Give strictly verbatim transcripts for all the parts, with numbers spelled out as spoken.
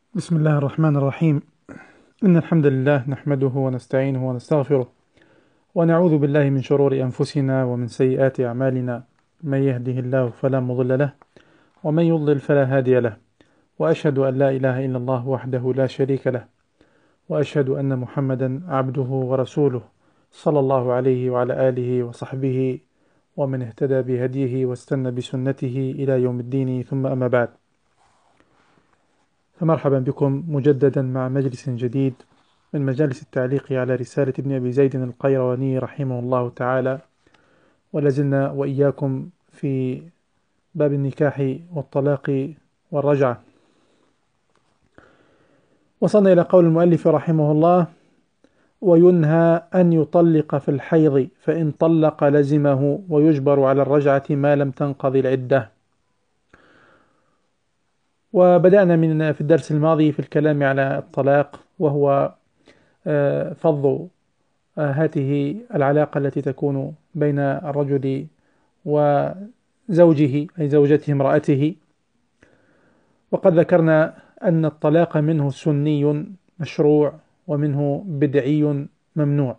بسم الله الرحمن الرحيم. إن الحمد لله نحمده ونستعينه ونستغفره ونعوذ بالله من شرور أنفسنا ومن سيئات أعمالنا. من يهده الله فلا مضل له ومن يضلل فلا هادي له، وأشهد أن لا إله إلا الله وحده لا شريك له، وأشهد أن محمدا عبده ورسوله صلى الله عليه وعلى آله وصحبه ومن اهتدى بهديه واستنى بسنته إلى يوم الدين، ثم أما بعد. فمرحبا بكم مجددا مع مجلس جديد من مجالس التعليق على رسالة ابن أبي زيد القيرواني رحمه الله تعالى، ولازلنا وإياكم في باب النكاح والطلاق والرجعة. وصلنا إلى قول المؤلف رحمه الله: وينهى أن يطلق في الحيض، فإن طلق لزمه ويجبر على الرجعة ما لم تنقضي العدة. وبدأنا من في الدرس الماضي في الكلام على الطلاق، وهو فض هذه العلاقة التي تكون بين الرجل وزوجه أي زوجته امرأته. وقد ذكرنا أن الطلاق منه سني مشروع ومنه بدعي ممنوع.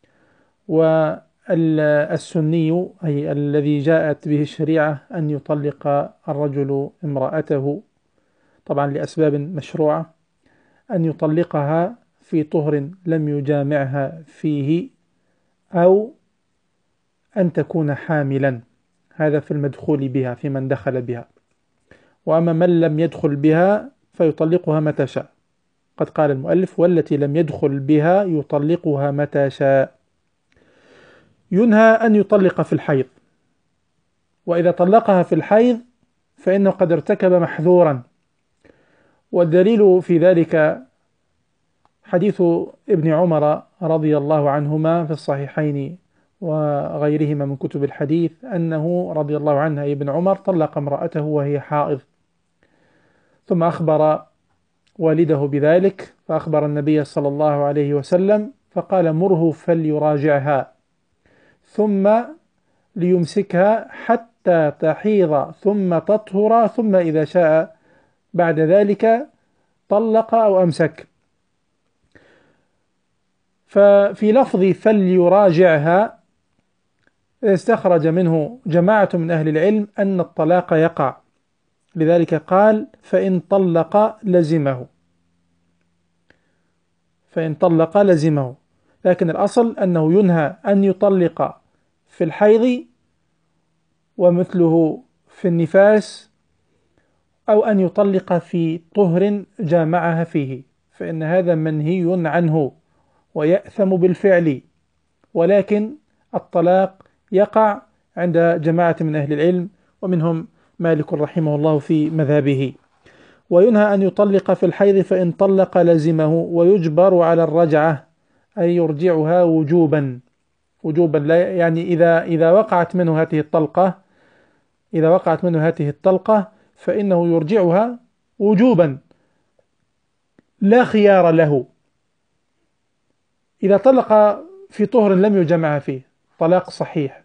والسني أي الذي جاءت به الشريعة أن يطلق الرجل امرأته، طبعا لأسباب مشروعة، أن يطلقها في طهر لم يجامعها فيه، أو أن تكون حاملا، هذا في المدخول بها، في من دخل بها. وأما من لم يدخل بها فيطلقها متى شاء. قد قال المؤلف: والتي لم يدخل بها يطلقها متى شاء. ينهى أن يطلق في الحيض، وإذا طلقها في الحيض فإنه قد ارتكب محذورا. والدليل في ذلك حديث ابن عمر رضي الله عنهما في الصحيحين وغيرهما من كتب الحديث، أنه رضي الله عنه أي ابن عمر طلق امرأته وهي حائض، ثم أخبر والده بذلك، فأخبر النبي صلى الله عليه وسلم فقال: مره فليراجعها ثم ليمسكها حتى تحيض ثم تطهر، ثم إذا شاء بعد ذلك طلق أو أمسك. ففي لفظ فليراجعها استخرج منه جماعة من أهل العلم أن الطلاق يقع، لذلك قال: فإن طلق لزمه، فإن طلق لزمه. لكن الأصل أنه ينهى أن يطلق في الحيض، ومثله في النفاس، أو أن يطلق في طهر جامعها فيه، فإن هذا منهي عنه ويأثم بالفعل. ولكن الطلاق يقع عند جماعة من أهل العلم، ومنهم مالك رحمه الله في مذهبه. وينهى أن يطلق في الحيض، فإن طلق لزمه ويجبر على الرجعة، أي يرجعها وجوبا وجوبا لا يعني إذا إذا وقعت منه هذه الطلقة إذا وقعت منه هذه الطلقة فإنه يرجعها وجوبا لا خيار له. إذا طلق في طهر لم يجمع فيه طلاق صحيح،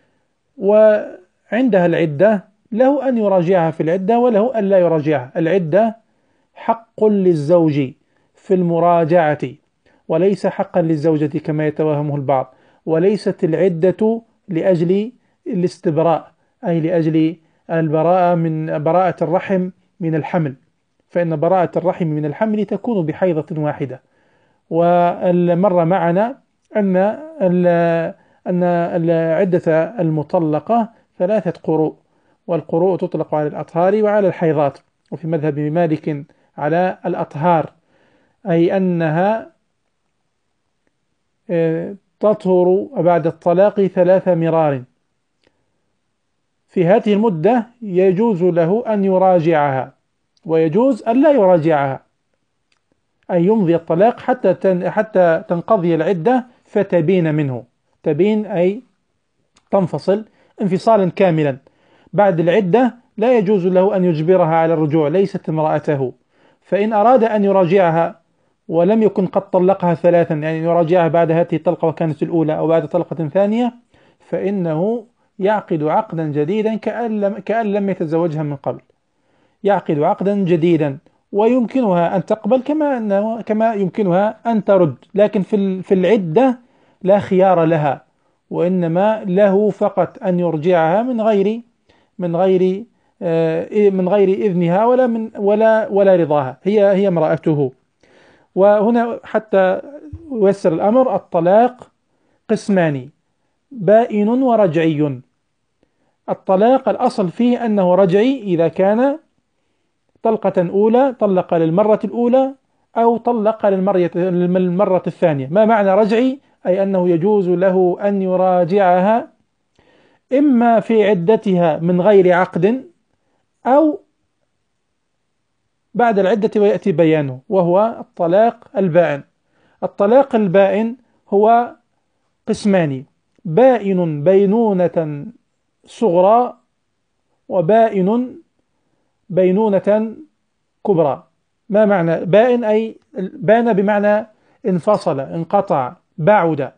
وعندها العدة، له أن يراجعها في العدة وله أن لا يراجعها. العدة حق للزوج في المراجعة، وليس حقا للزوجة كما يتوهمه البعض. وليست العدة لأجل الاستبراء، أي لأجل البراءة من براءة الرحم من الحمل، فإن براءة الرحم من الحمل تكون بحيضة واحدة. والمر معنا أن أن العدة المطلقة ثلاثة قروء، والقروء تطلق على الأطهار وعلى الحيضات، وفي مذهب مالك على الأطهار، أي أنها تطهر بعد الطلاق ثلاث مرار. في هذه المدة يجوز له أن يراجعها، ويجوز أن لا يراجعها، أن يمضي الطلاق حتى حتى تنقضي العدة فتبين منه. تبين أي تنفصل انفصالا كاملا. بعد العدة لا يجوز له أن يجبرها على الرجوع، ليست امرأته. فإن أراد أن يراجعها ولم يكن قد طلقها ثلاثا، يعني يراجعها بعد هذه الطلقة وكانت الأولى، أو بعد طلقة ثانية، فإنه يعقد عقدا جديدا كأن لم, كأن لم يتزوجها من قبل. يعقد عقدا جديدا ويمكنها أن تقبل كما أنه كما يمكنها أن ترد، لكن في في العدة لا خيار لها، وإنما له فقط أن يرجعها من غير من غير من غير إذنها ولا من ولا ولا رضاها، هي هي امرأته. وهنا حتى ييسر الأمر، الطلاق قسمان: بائن ورجعي. الطلاق الأصل فيه أنه رجعي إذا كان طلقة أولى، طلق للمرة الأولى أو طلق للمرة الثانية. ما معنى رجعي؟ أي أنه يجوز له أن يراجعها إما في عدتها من غير عقد أو بعد العدة ويأتي بيانه، وهو الطلاق البائن. الطلاق البائن هو قسمان: بائن بينونة صغرى، وبائن بينونة كبرى. ما معنى بائن؟ أي بان بمعنى انفصل، انقطع، بعد.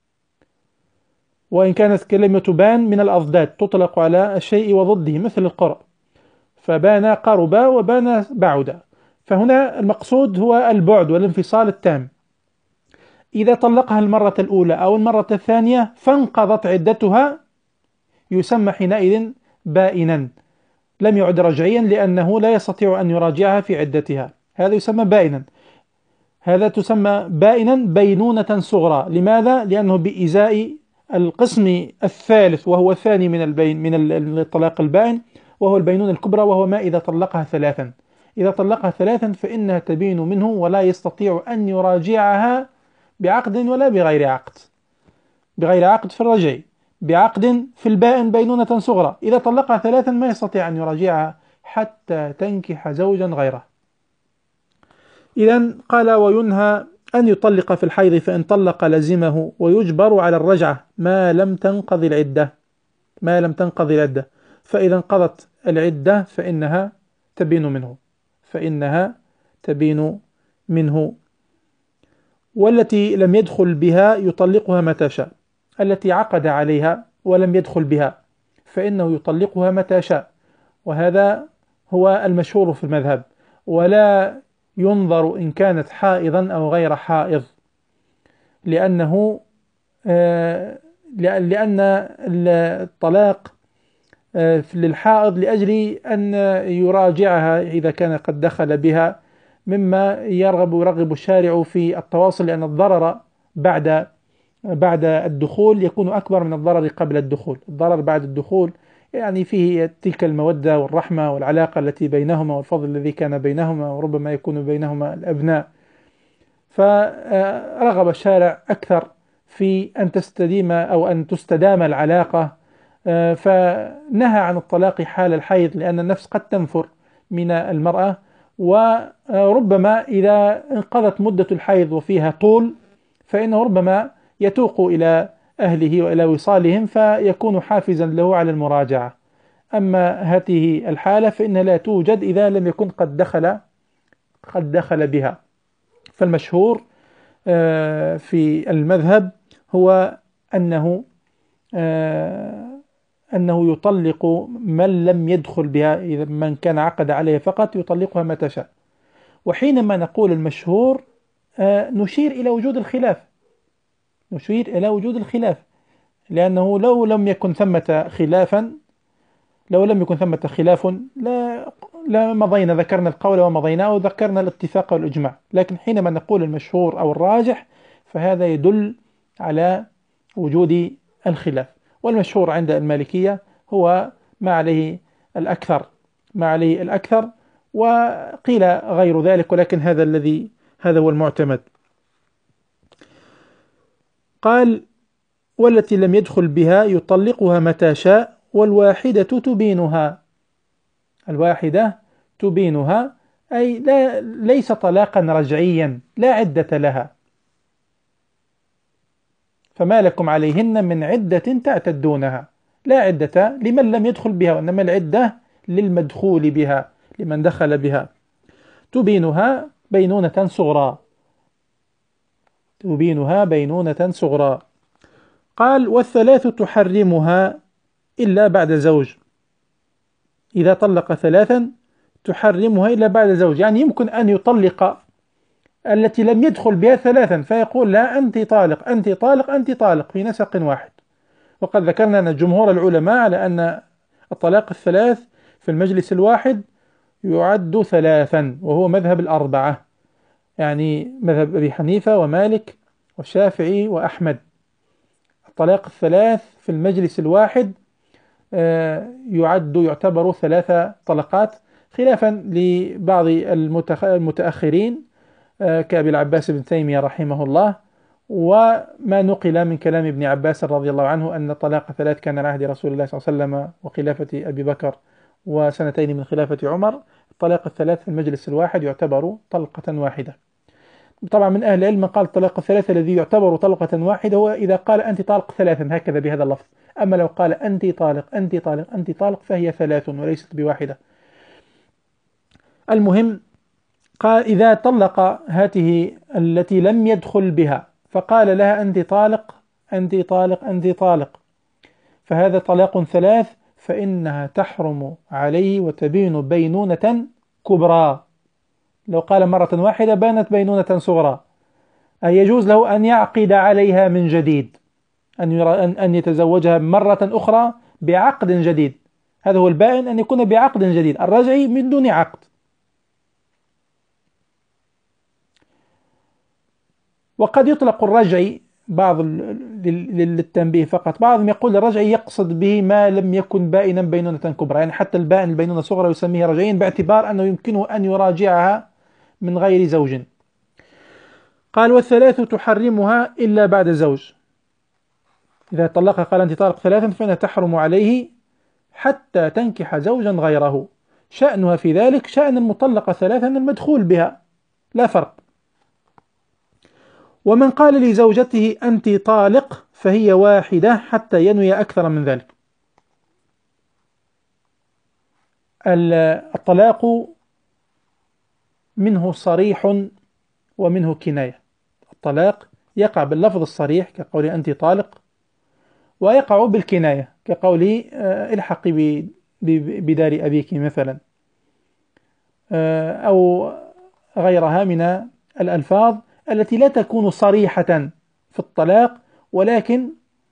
وإن كانت كلمة بان من الأضداد تطلق على الشيء وضده مثل القرب، فبان قرب وبان بعد. فهنا المقصود هو البعد والانفصال التام. إذا طلقها المرة الأولى أو المرة الثانية فانقضت عدتها يسمى حينئذ بائنا، لم يعد رجعيا لأنه لا يستطيع أن يراجعها في عدتها، هذا يسمى بائنا. هذا تسمى بائنا بينونة صغرى. لماذا؟ لأنه بإزاء القسم الثالث وهو الثاني من البين من الطلاق البائن، وهو البينونة الكبرى، وهو ما إذا طلقها ثلاثا. إذا طلقها ثلاثا فإنها تبين منه ولا يستطيع أن يراجعها بعقد ولا بغير عقد. بغير عقد في الرجعي، بعقد في البائن بينونة صغرى. إذا طلقها ثلاثا ما يستطيع أن يراجعها حتى تنكح زوجا غيره. إذن قال: وينهى أن يطلق في الحيض، فإن طلق لزمه، ويجبر على الرجعة ما لم تنقضي العدة ما لم تنقضي العدة فإذا انقضت العدة فإنها تبين منه فإنها تبين منه والتي لم يدخل بها يطلقها متى شاء. التي عقد عليها ولم يدخل بها فإنه يطلقها متى شاء، وهذا هو المشهور في المذهب. ولا ينظر إن كانت حائضا أو غير حائض، لأنه لأن الطلاق للحائض لأجل أن يراجعها إذا كان قد دخل بها، مما يرغب يرغب الشارع في التواصل، لأن الضرر بعد بعد الدخول يكون أكبر من الضرر قبل الدخول. الضرر بعد الدخول يعني فيه تلك المودة والرحمة والعلاقة التي بينهما والفضل الذي كان بينهما، وربما يكون بينهما الأبناء. فرغب الشارع أكثر في أن تستديم أو أن تستدام العلاقة، فنهى عن الطلاق حال الحيض، لأن النفس قد تنفر من المرأة، وربما إذا انقضت مدة الحيض وفيها طول فإنه ربما يتوق إلى أهله وإلى وصالهم فيكون حافزا له على المراجعة. أما هذه الحالة فإنها لا توجد إذا لم يكن قد دخل قد دخل بها. فالمشهور في المذهب هو أنه أنه يطلق من لم يدخل بها، إذا من كان عقد عليها فقط يطلقها متى شاء. وحينما نقول المشهور نشير إلى وجود الخلاف نشير إلى وجود الخلاف لأنه لو لم يكن ثمة خلافا لو لم يكن ثمة خلاف لا لا مضينا ذكرنا القول ومضيناه وذكرنا الاتفاق والإجماع. لكن حينما نقول المشهور أو الراجح فهذا يدل على وجود الخلاف. والمشهور عند المالكية هو ما عليه الأكثر ما عليه الأكثر وقيل غير ذلك، ولكن هذا الذي هذا هو المعتمد. قال: والتي لم يدخل بها يطلقها متى شاء، والواحدة تبينها. الواحدة تبينها أي لا ليس طلاقا رجعيا، لا عدة لها، فما لكم عليهن من عدة تعتدونها. لا عدة لمن لم يدخل بها، وإنما العدة للمدخول بها، لمن دخل بها. تبينها بينونة صغرى تبينها بينونة صغرى. قال: والثلاث تحرمها إلا بعد زوج. إذا طلق ثلاثا تحرمها إلا بعد زوج، يعني يمكن أن يطلق التي لم يدخل بها ثلاثا، فيقول لا أنت طالق أنت طالق أنت طالق في نسق واحد. وقد ذكرنا أن جمهور العلماء على أن الطلاق الثلاث في المجلس الواحد يعد ثلاثا، وهو مذهب الأربعة، يعني مذهب أبي حنيفة ومالك والشافعي وأحمد. الطلاق الثلاث في المجلس الواحد يعد يعتبر ثلاث طلقات، خلافا لبعض المتأخرين كأبي العباس بن تيمية رحمه الله، وما نقل من كلام ابن عباس رضي الله عنه أن الطلاق ثلاث كان على عهد رسول الله صلى الله عليه وسلم وخلافة أبي بكر وسنتين من خلافة عمر. الطلاق الثلاث في المجلس الواحد يعتبر طلقة واحدة. طبعا من أهل العلم من قال الطلاق الثلاث الذي يعتبر طلقة واحدة هو إذا قال أنت طالق ثلاثا هكذا بهذا اللفظ، أما لو قال أنت طالق أنت طالق أنت طالق فهي ثلاث وليست بواحدة. المهم قال إذا طلق هاته التي لم يدخل بها فقال لها أنت طالق أنت طالق أنت طالق، فهذا طلاق ثلاث، فإنها تحرم عليه وتبين بينونة كبرى. لو قال مرة واحدة بانت بينونة صغرى، أي يجوز له أن يعقد عليها من جديد، أن يرى أن يتزوجها مرة أخرى بعقد جديد. هذا هو البائن، أن يكون بعقد جديد، الرجعي من دون عقد. وقد يطلق الرجعي بعض للتنبيه فقط، بعضهم يقول الرجعي يقصد به ما لم يكن بائنا بينونة كبرى، يعني حتى البائن البينونة صغرى يسميه رجعيا باعتبار أنه يمكنه أن يراجعها من غير زوج. قال والثلاث تحرمها إلا بعد زوج، إذا طلقها قال أنت طالق ثلاثا فإنها تحرم عليه حتى تنكح زوجا غيره، شأنها في ذلك شأن المطلقة ثلاثا المدخول بها، لا فرق. ومن قال لزوجته أنت طالق فهي واحدة حتى ينوي أكثر من ذلك. الطلاق منه صريح ومنه كناية. الطلاق يقع باللفظ الصريح كقول أنت طالق، ويقع بالكناية كقول الحقي بدار أبيك مثلا، أو غيرها من الألفاظ التي لا تكون صريحة في الطلاق، ولكن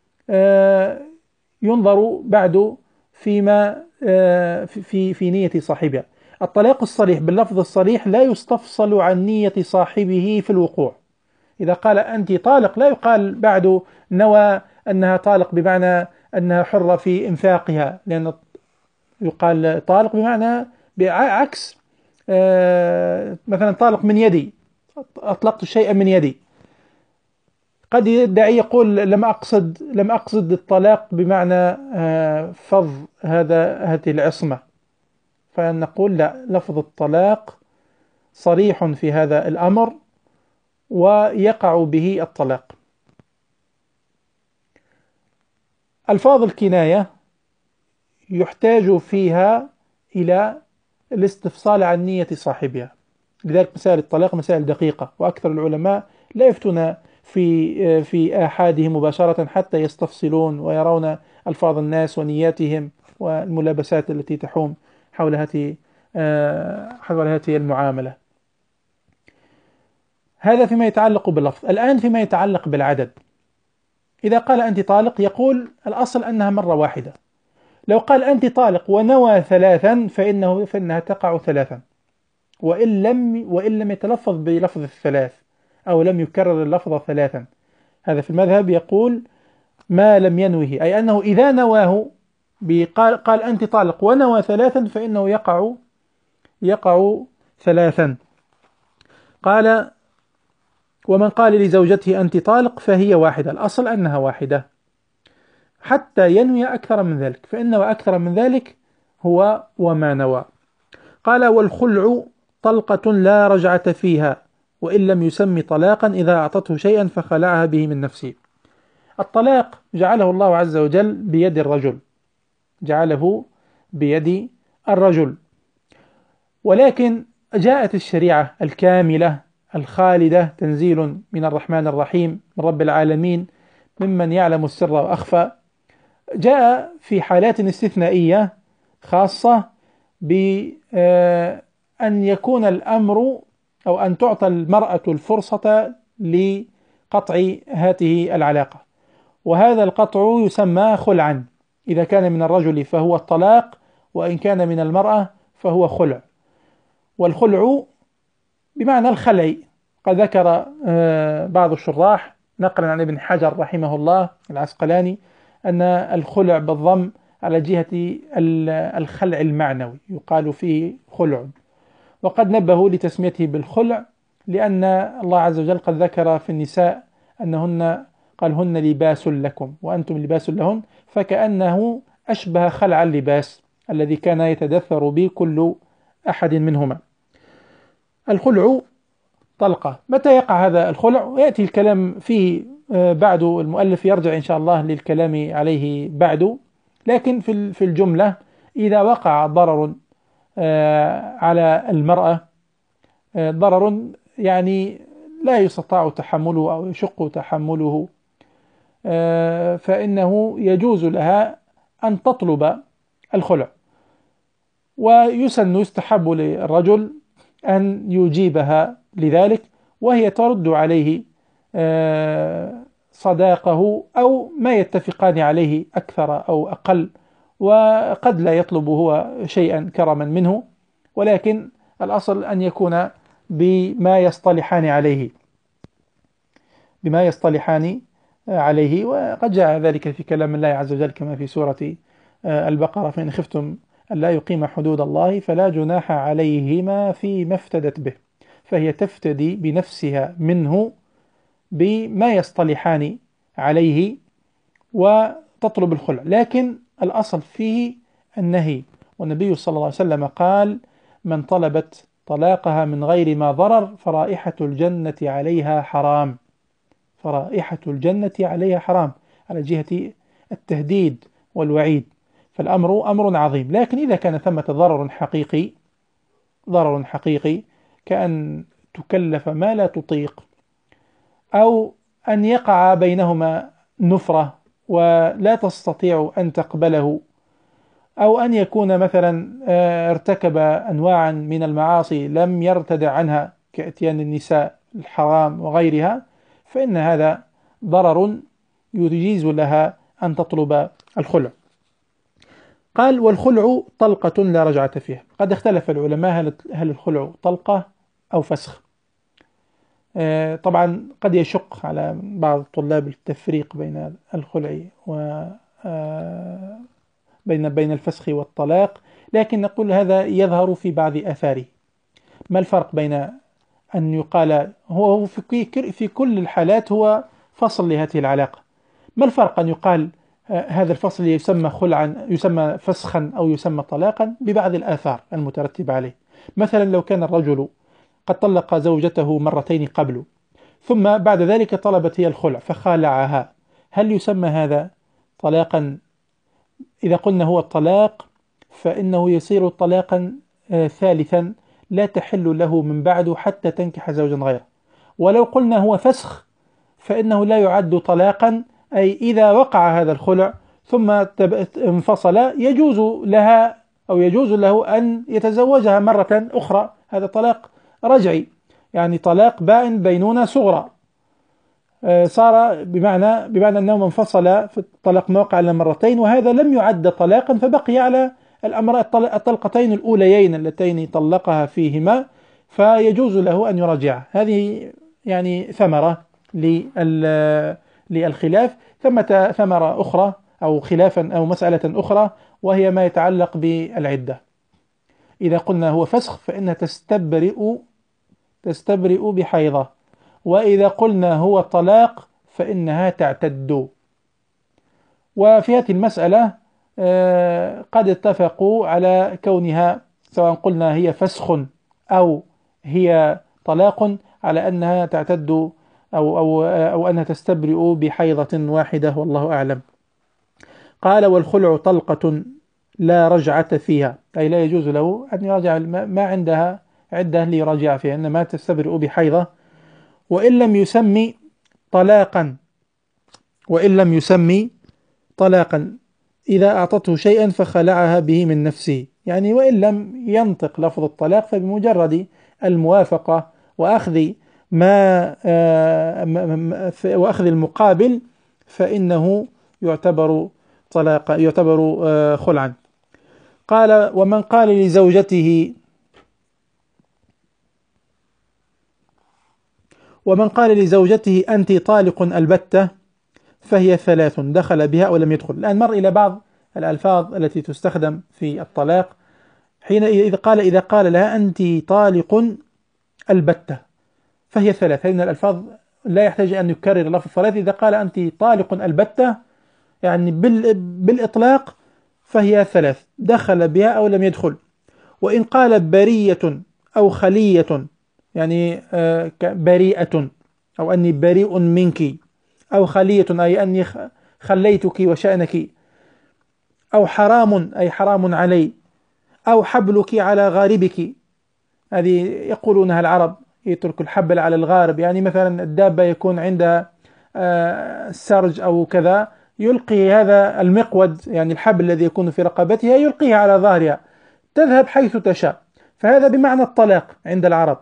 ينظر بعد فيما في في نية صاحبها. الطلاق الصريح باللفظ الصريح لا يستفصل عن نية صاحبه في الوقوع. إذا قال أنت طالق لا يقال بعد نوى أنها طالق بمعنى أنها حرة في إنفاقها، لأن يقال طالق بمعنى بعكس مثلا طالق من يدي، أطلقت الشيء من يدي. قد يدعي يقول لم أقصد لم أقصد الطلاق بمعنى فض هذا هذه العصمة، فنقول لا، لفظ الطلاق صريح في هذا الأمر ويقع به الطلاق. ألفاظ الكناية يحتاج فيها إلى الاستفصال عن نية صاحبها، لذلك مسائل الطلاق مسائل دقيقة، وأكثر العلماء لا يفتون في في آحادهم مباشرة حتى يستفصلون ويرون ألفاظ الناس ونياتهم والملابسات التي تحوم حول هذه حول هذه المعاملة. هذا فيما يتعلق باللفظ. الآن فيما يتعلق بالعدد، إذا قال أنت طالق يقول الأصل أنها مرة واحدة. لو قال أنت طالق ونوى ثلاثا فإنه فإنها تقع ثلاثا، وإن لم وإن لم يتلفظ بلفظ الثلاث أو لم يكرر اللفظ ثلاثا. هذا في المذهب يقول ما لم ينوه، أي أنه إذا نواه قال قال أنت طالق ونوى ثلاثا فإنه يقع يقع ثلاثا. قال ومن قال لزوجته أنت طالق فهي واحدة، الأصل أنها واحدة حتى ينوي أكثر من ذلك، فإنه أكثر من ذلك هو وما نوى. قال والخلع طلقة لا رجعة فيها وإن لم يسمي طلاقا إذا أعطته شيئا فخلعها به من نفسه. الطلاق جعله الله عز وجل بيد الرجل، جعله بيد الرجل، ولكن جاءت الشريعة الكاملة الخالدة تنزيل من الرحمن الرحيم من رب العالمين ممن يعلم السر وأخفى، جاء في حالات استثنائية خاصة بأن يكون الأمر أو أن تعطى المرأة الفرصة لقطع هذه العلاقة، وهذا القطع يسمى خلعا. إذا كان من الرجل فهو الطلاق، وإن كان من المرأة فهو خلع. والخلع بمعنى الخلع. قد ذكر بعض الشراح نقلا عن ابن حجر رحمه الله العسقلاني أن الخلع بالضم على جهة الخلع المعنوي، يقال فيه خلع. وقد نبهوا لتسميته بالخلع لأن الله عز وجل قد ذكر في النساء أنهن قال هن لباس لكم وأنتم لباس لهن، فكأنه أشبه خلع اللباس الذي كان يتدثر به كل أحد منهما. الخلع طلقة. متى يقع هذا الخلع؟ ويأتي الكلام فيه بعد، المؤلف يرجع إن شاء الله للكلام عليه بعد، لكن في الجملة إذا وقع ضرر على المرأة، ضرر يعني لا يستطاع تحمله أو يشق تحمله، فإنه يجوز لها أن تطلب الخلع. ويسن يستحب للرجل أن يجيبها لذلك، وهي ترد عليه صداقه أو ما يتفقان عليه أكثر أو أقل، وقد لا يطلب هو شيئا كرما منه، ولكن الأصل أن يكون بما يصطلحان عليه بما يصطلحان عليه وقد جاء ذلك في كلام الله عز وجل كما في سورة البقرة: فإن خفتم ألا يقيم حدود الله فلا جناح عليهما فيما افتدت به. فهي تفتدي بنفسها منه بما يصطلحان عليه وتطلب الخلع، لكن الأصل فيه النهي. والنبي صلى الله عليه وسلم قال: من طلبت طلاقها من غير ما ضرر فرائحة الجنة عليها حرام. فرائحة الجنة عليها حرام على جهة التهديد والوعيد. فالأمر أمر عظيم. لكن إذا كان ثمة ضرر حقيقي ضرر حقيقي كأن تكلف ما لا تطيق، أو أن يقع بينهما نفرة ولا تستطيع أن تقبله، أو أن يكون مثلا ارتكب أنواعا من المعاصي لم يرتدع عنها كأتيان النساء الحرام وغيرها، فإن هذا ضرر يجيز لها أن تطلب الخلع. قال: والخلع طلقة لا رجعة فيها. قد اختلف العلماء هل الخلع طلقة أو فسخ. طبعا قد يشق على بعض الطلاب التفريق بين الخلع و بين بين الفسخ والطلاق، لكن نقول هذا يظهر في بعض آثاره. ما الفرق بين أن يقال هو في في كل الحالات هو فصل لهذه العلاقة؟ ما الفرق أن يقال هذا الفصل يسمى خلعا، يسمى فسخا، أو يسمى طلاقا ببعض الآثار المترتبة عليه؟ مثلا لو كان الرجل قد طلق زوجته مرتين قبل، ثم بعد ذلك طلبت هي الخلع فخالعها، هل يسمى هذا طلاقا؟ إذا قلنا هو الطلاق فإنه يصير طلاقا ثالثا لا تحل له من بعد حتى تنكح زوجا غيره. ولو قلنا هو فسخ فإنه لا يعد طلاقا، أي إذا وقع هذا الخلع ثم انفصل يجوز لها أو يجوز له أن يتزوجها مرة أخرى. هذا طلاق رجعي، يعني طلاق بائن بينونة صغرى، صار بمعنى بمعنى أنه انفصل في الطلاق ما وقع إلا مرتين، وهذا لم يعد طلاقا، فبقي على الأمر الطلقتين الأوليين اللتين طلقها فيهما، فيجوز له أن يراجعها. هذه يعني ثمرة للخلاف. ثمة ثمرة أخرى أو خلافا أو مسألة أخرى، وهي ما يتعلق بالعدة. إذا قلنا هو فسخ فإنها تستبرئ تستبرئ بحيضة، وإذا قلنا هو طلاق فإنها تعتد. وفي هذه المسألة قد اتفقوا على كونها سواء قلنا هي فسخ أو هي طلاق على أنها تعتد أو, أو, أو أنها تستبرئ بحيضة واحدة، والله أعلم. قال: والخلع طلقة لا رجعة فيها، أي لا يجوز له أن يراجع ما عندها عدة ليراجع فيها، إنما تستبرئ بحيضة. وإن لم يسمي طلاقا وإن لم يسمي طلاقا إذا أعطته شيئا فخلعها به من نفسه، يعني وإن لم ينطق لفظ الطلاق فبمجرد الموافقة وأخذ ما وأخذ المقابل فإنه يعتبر طلاقا، يعتبر خلعا. قال: ومن قال لزوجته ومن قال لزوجته أنت طالق البتة فهي ثلاث دخل بها أو لم يدخل. الآن مر إلى بعض الألفاظ التي تستخدم في الطلاق حين إذا قال إذا قال لها أنت طالق البتة فهي ثلاث. هذه من الألفاظ لا يحتاج أن يكرر لفظ الثلاث. إذا قال أنت طالق البتة يعني بالإطلاق فهي ثلاث دخل بها أو لم يدخل. وإن قال برية أو خلية يعني بريئة أو أني بريء منك، أو خلية أي أني خليتك وشأنك، أو حرام أي حرام علي، أو حبلك على غاربك. هذه يقولونها العرب، يترك الحبل على الغارب، يعني مثلا الدابة يكون عندها سرج أو كذا، يلقي هذا المقود يعني الحبل الذي يكون في رقبتها يلقيه على ظهرها تذهب حيث تشاء. فهذا بمعنى الطلاق عند العرب.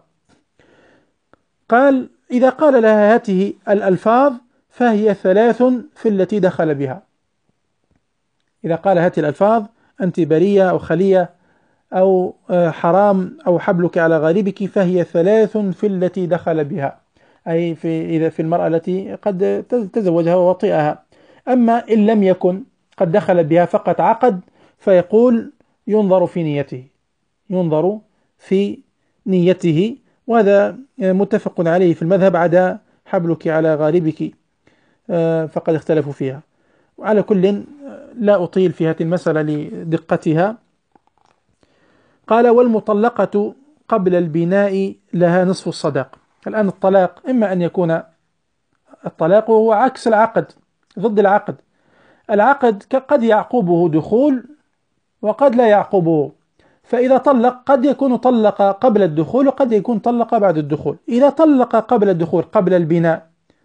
قال: إذا قال لها هذه الألفاظ فهي ثلاث في التي دخل بها. إذا قال هذه الألفاظ أنت برية أو خلية أو حرام أو حبلك على غاربك فهي ثلاث في التي دخل بها، أي في إذا في المرأة التي قد تزوجها ووطئها. أما إن لم يكن قد دخل بها فقط عقد فيقول ينظر في نيته، ينظر في نيته، وهذا متفق عليه في المذهب عدا حبلك على غاربك فقد اختلفوا فيها. وعلى كل لا أطيل في هذه المسألة لدقتها. قال: والمطلقة قبل البناء لها نصف الصداق. الآن الطلاق إما أن يكون الطلاق هو عكس العقد، ضد العقد. العقد قد يعقبه دخول وقد لا يعقبه، فإذا طلق قد يكون طلق قبل الدخول وقد يكون طلق بعد الدخول. إذا طلق قبل الدخول قبل البناء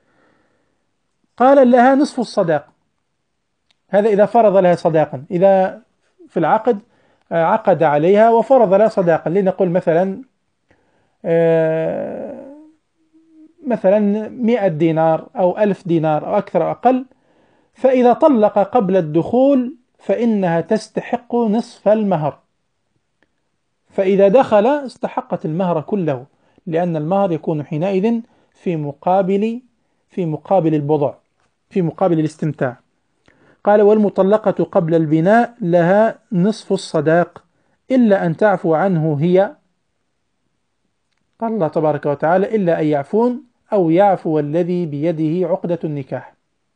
قال لها نصف الصداق، هذا إذا فرض لها صداقا. إذا في العقد عقد عليها وفرض لها صداقا، لنقول مثلا مثلا مئة دينار أو ألف دينار أو أكثر أو أقل، فإذا طلق قبل الدخول فإنها تستحق نصف المهر، فإذا دخل استحقت المهر كله، لأن المهر يكون حينئذ في مقابل في مقابل البضع، في مقابل الاستمتاع. قال: والمطلقة قبل البناء لها نصف الصداق إلا أن تعفو عنه هي. قال الله تبارك وتعالى: إلا أن يعفون أو يعفو الذي بيده عقدة النكاح.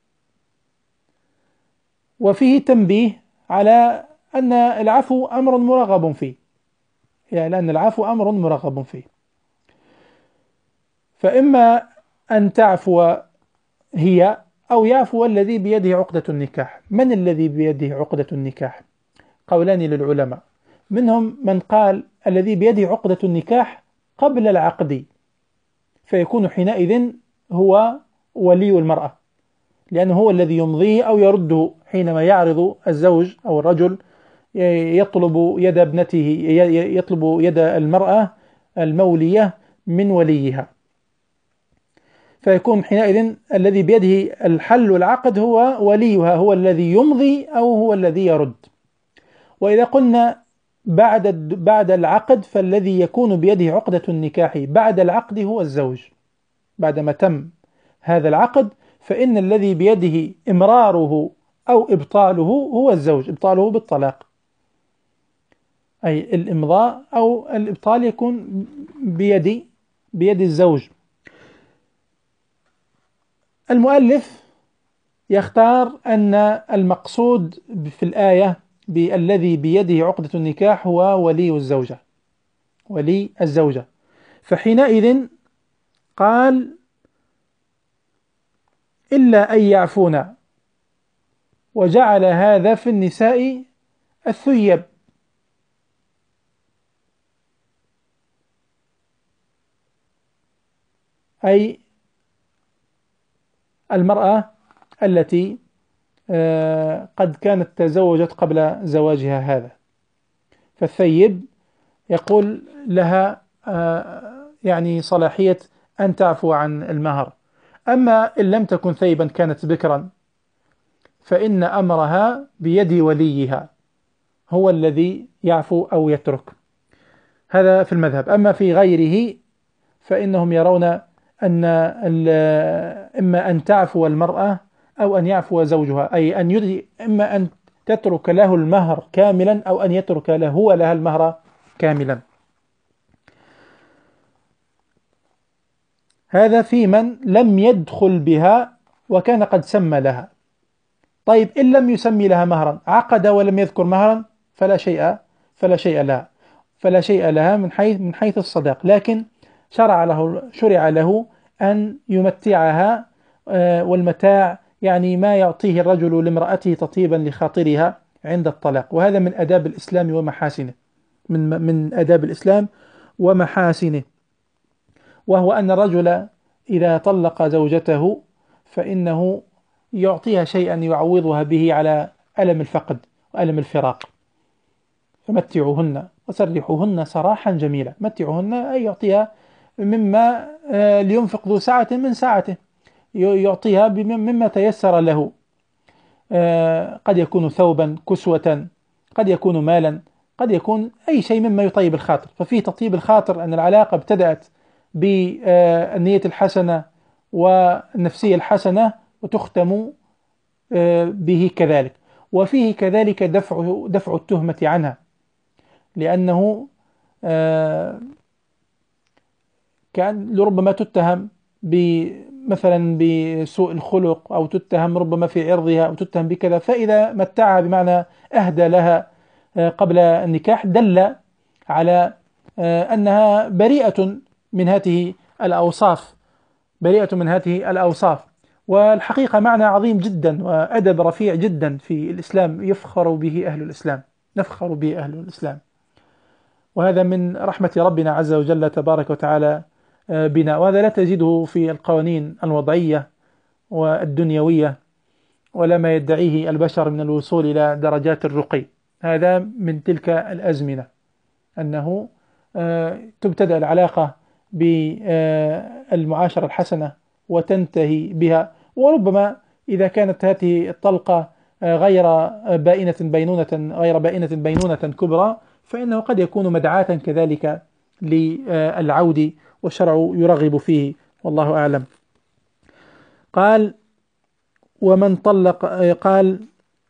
وفيه تنبيه على أن العفو أمر مرغب فيه، يعني لأن العفو أمر مرغب فيه، فإما أن تعفو هي أو يعفو الذي بيده عقدة النكاح. من الذي بيده عقدة النكاح؟ قولان للعلماء، منهم من قال الذي بيده عقدة النكاح قبل العقد، فيكون حينئذ هو ولي المرأة، لأنه هو الذي يمضيه أو يرده حينما يعرض الزوج أو الرجل يطلب يد ابنته، يطلب يد المرأة المولية من وليها، فيكون حينئذ الذي بيده الحل والعقد هو وليها، هو الذي يمضي أو هو الذي يرد. وإذا قلنا بعد بعد العقد فالذي يكون بيده عقدة النكاح بعد العقد هو الزوج. بعدما تم هذا العقد فإن الذي بيده إمراره أو إبطاله هو الزوج، إبطاله بالطلاق، أي الإمضاء أو الإبطال يكون بيد بيد الزوج. المؤلف يختار أن المقصود في الآية بالذي بيده عقدة النكاح هو ولي الزوجة، ولي الزوجة، فحينئذ قال إلا أن يعفونا، وجعل هذا في النساء الثيب، أي المرأة التي قد كانت تزوجت قبل زواجها هذا، فالثيب يقول لها يعني صلاحية أن تعفو عن المهر. أما إن لم تكن ثيبا كانت بكرا فإن أمرها بيد وليها، هو الذي يعفو أو يترك. هذا في المذهب. أما في غيره فإنهم يرون أن إما أن تعفو المرأة أو أن يعفو زوجها، أي أن يدي إما أن تترك له المهر كاملا أو أن يترك له هو لها المهر كاملا. هذا في من لم يدخل بها وكان قد سمى لها. طيب إن لم يسمي لها مهرا، عقد ولم يذكر مهرا، فلا شيء فلا شيء لها فلا شيء لها من حيث من حيث الصداق، لكن شرع له شرع له أن يمتعها، والمتاع يعني ما يعطيه الرجل لامرأته تطيبا لخاطرها عند الطلاق. وهذا من آداب الإسلام ومحاسنه من من آداب الإسلام ومحاسنه وهو أن الرجل إذا طلق زوجته فإنه يعطيها شيئا يعوضها به على ألم الفقد وألم الفراق. فمتعوهن وسرحوهن سراحا جميلا. متعوهن أي يعطيها مما لينفق ذو سعة من سعته، يعطيها مما تيسر له، قد يكون ثوبا، كسوة، قد يكون مالا، قد يكون أي شيء مما يطيب الخاطر. ففيه تطيب الخاطر أن العلاقة ابتدأت بالنية الحسنة والنفسية الحسنة وتختم به كذلك. وفيه كذلك دفع دفع التهمة عنها، لأنه كان لربما تتهم مثلا بسوء الخلق أو تتهم ربما في عرضها أو تتهم بكذا، فإذا متعها بمعنى أهدى لها قبل النكاح دل على أنها بريئة من هذه الأوصاف بريئة من هذه الأوصاف. والحقيقة معنى عظيم جدا وأدب رفيع جدا في الإسلام يفخر به أهل الإسلام نفخر به أهل الإسلام. وهذا من رحمة ربنا عز وجل تبارك وتعالى بنا، وهذا لا تجده في القوانين الوضعية والدنيوية ولا ما يدعيه البشر من الوصول إلى درجات الرقي. هذا من تلك الأزمنة، أنه تبتدأ العلاقة بالمعاشرة الحسنة وتنتهي بها، وربما إذا كانت هذه الطلقة غير بائنة بينونة غير بائنة بينونة كبرى فإنه قد يكون مدعاة كذلك للعود، والشرع يرغب فيه، والله أعلم. قال ومن طلق قال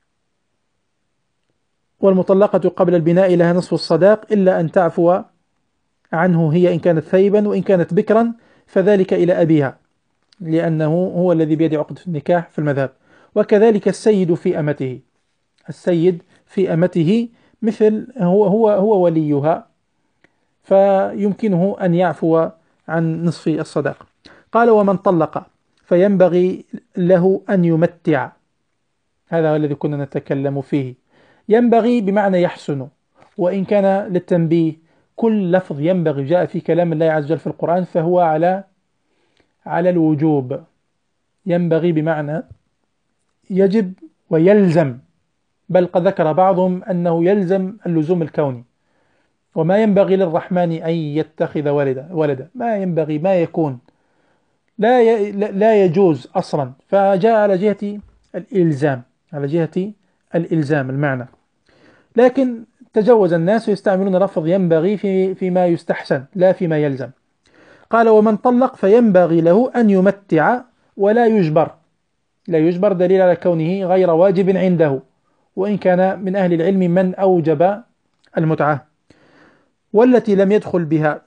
والمطلقة قبل البناء لها نصف الصداق إلا أن تعفو عنه هي إن كانت ثيبا، وإن كانت بكرا فذلك إلى أبيها، لأنه هو الذي بيد عقدة النكاح في المذهب. وكذلك السيد في أمته السيد في أمته مثل هو هو هو وليها، فيمكنه أن يعفو عن نصف الصداق. قال ومن طلق فينبغي له أن يمتع. هذا هو الذي كنا نتكلم فيه. ينبغي بمعنى يحسن، وإن كان للتنبيه كل لفظ ينبغي جاء في كلام الله عز وجل في القرآن فهو على على الوجوب. ينبغي بمعنى يجب ويلزم، بل قد ذكر بعضهم أنه يلزم اللزوم الكوني. وما ينبغي للرحمن أن يتخذ ولدا ولدا ما ينبغي ما يكون لا ي... لا يجوز أصلا، فجاء على جهة الإلزام على جهة الإلزام المعنى. لكن تجوز الناس يستعملون لفظ ينبغي في فيما يستحسن لا فيما يلزم. قال ومن طلق فينبغي له أن يمتع ولا يجبر. لا يجبر دليل على كونه غير واجب عنده، وإن كان من أهل العلم من أوجب المتعة. والتي لم يدخل بها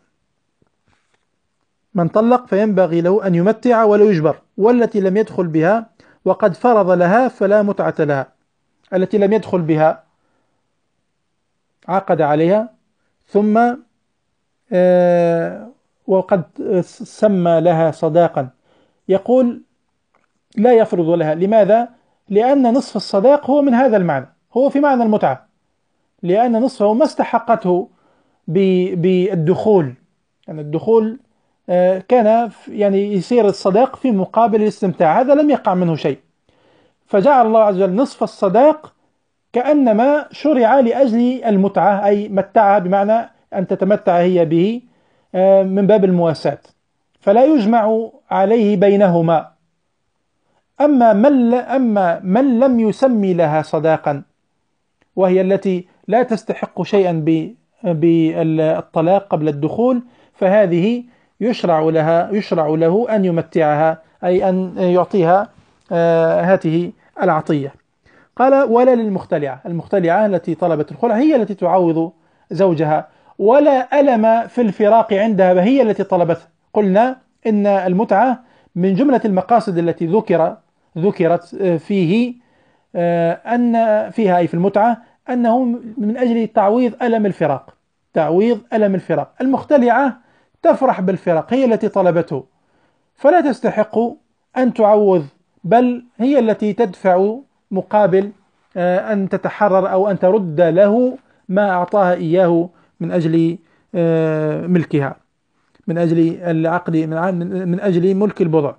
من طلق فينبغي له أن يمتع ولا يجبر، والتي لم يدخل بها وقد فرض لها فلا متعة لها. التي لم يدخل بها عقد عليها ثم آه وقد سمى لها صداقا، يقول لا يفرض لها. لماذا؟ لأن نصف الصداق هو من هذا المعنى، هو في معنى المتعة، لأن نصفه ما استحقته بالدخول. يعني الدخول كان يعني يصير الصداق في مقابل الاستمتاع، هذا لم يقع منه شيء، فجعل الله عز وجل نصف الصداق كأنما شرع لأجل المتعة، أي متعها بمعنى أن تتمتع هي به من باب المواساة، فلا يجمع عليه بينهما. أما من أما من لم يسمي لها صداقا، وهي التي لا تستحق شيئا بالطلاق قبل الدخول، فهذه يشرع لها يشرع له أن يمتعها، أي أن يعطيها هذه العطية. قال: ولا للمختلعة، المختلعة التي طلبت الخلع هي التي تعوض زوجها، ولا ألم في الفراق عندها، وهي التي طلبته. قلنا إن المتعة من جملة المقاصد التي ذكر ذكرت فيه أن فيها أي في المتعة أنه من أجل تعويض ألم الفراق، تعويض ألم الفراق. المختلعة تفرح بالفراق، هي التي طلبته، فلا تستحق أن تعوض، بل هي التي تدفع مقابل أن تتحرر أو أن ترد له ما أعطاها إياه من أجل ملكها، من أجل العقد، من أجل ملك البضع.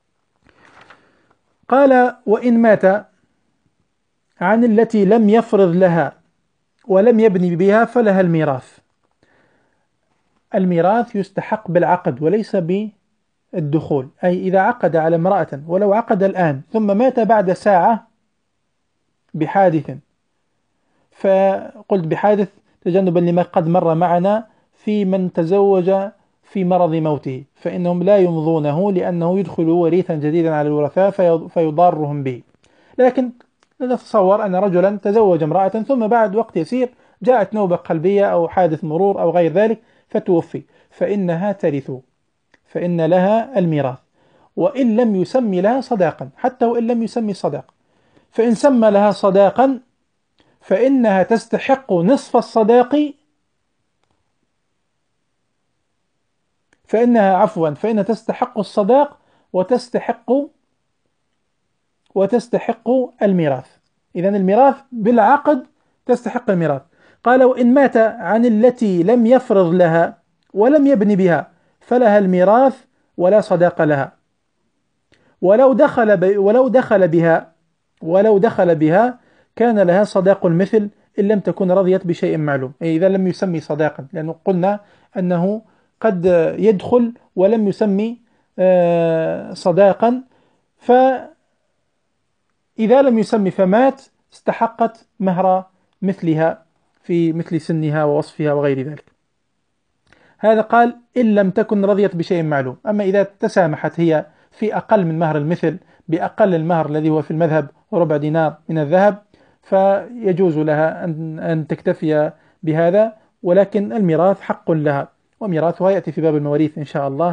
قال: وإن مات عن التي لم يفرض لها ولم يبني بها فلها الميراث. الميراث يستحق بالعقد وليس بالدخول، أي إذا عقد على امرأة ولو عقد الآن ثم مات بعد ساعة بحادث، فقلت بحادث تجنبا لما قد مر معنا في من تزوج في مرض موته، فإنهم لا يمضونه لأنه يدخل وريثا جديدا على الورثاء فيضارهم به. لكن نتصور أن رجلا تزوج امرأة ثم بعد وقت يسير جاءت نوبة قلبية أو حادث مرور أو غير ذلك فتوفي، فإنها ترث، فإن لها الميراث، وإن لم يسمي لها صداقا، حتى وإن لم يسمي صداقا، فإن سمى لها صداقا فإنها تستحق نصف الصداق، فإنها عفوا فإنها تستحق الصداق وتستحق وتستحق الميراث. إذن الميراث بالعقد تستحق الميراث. قال: وإن مات عن التي لم يفرض لها ولم يبن بها فلها الميراث ولا صداق لها، ولو دخل ب... ولو دخل بها ولو دخل بها كان لها صداق المثل إن لم تكن رضيت بشيء معلوم، أي إذا لم يسمي صداقا، لأنه قلنا أنه قد يدخل ولم يسمي صداقا، فإذا لم يسمي فمات استحقت مهر مثلها في مثل سنها ووصفها وغير ذلك. هذا قال إن لم تكن رضيت بشيء معلوم. أما إذا تسامحت هي في أقل من مهر المثل بأقل المهر الذي هو في المذهب ربع دينار من الذهب، فيجوز لها أن تكتفي بهذا، ولكن الميراث حق لها، وميراثها يأتي في باب المواريث إن شاء الله.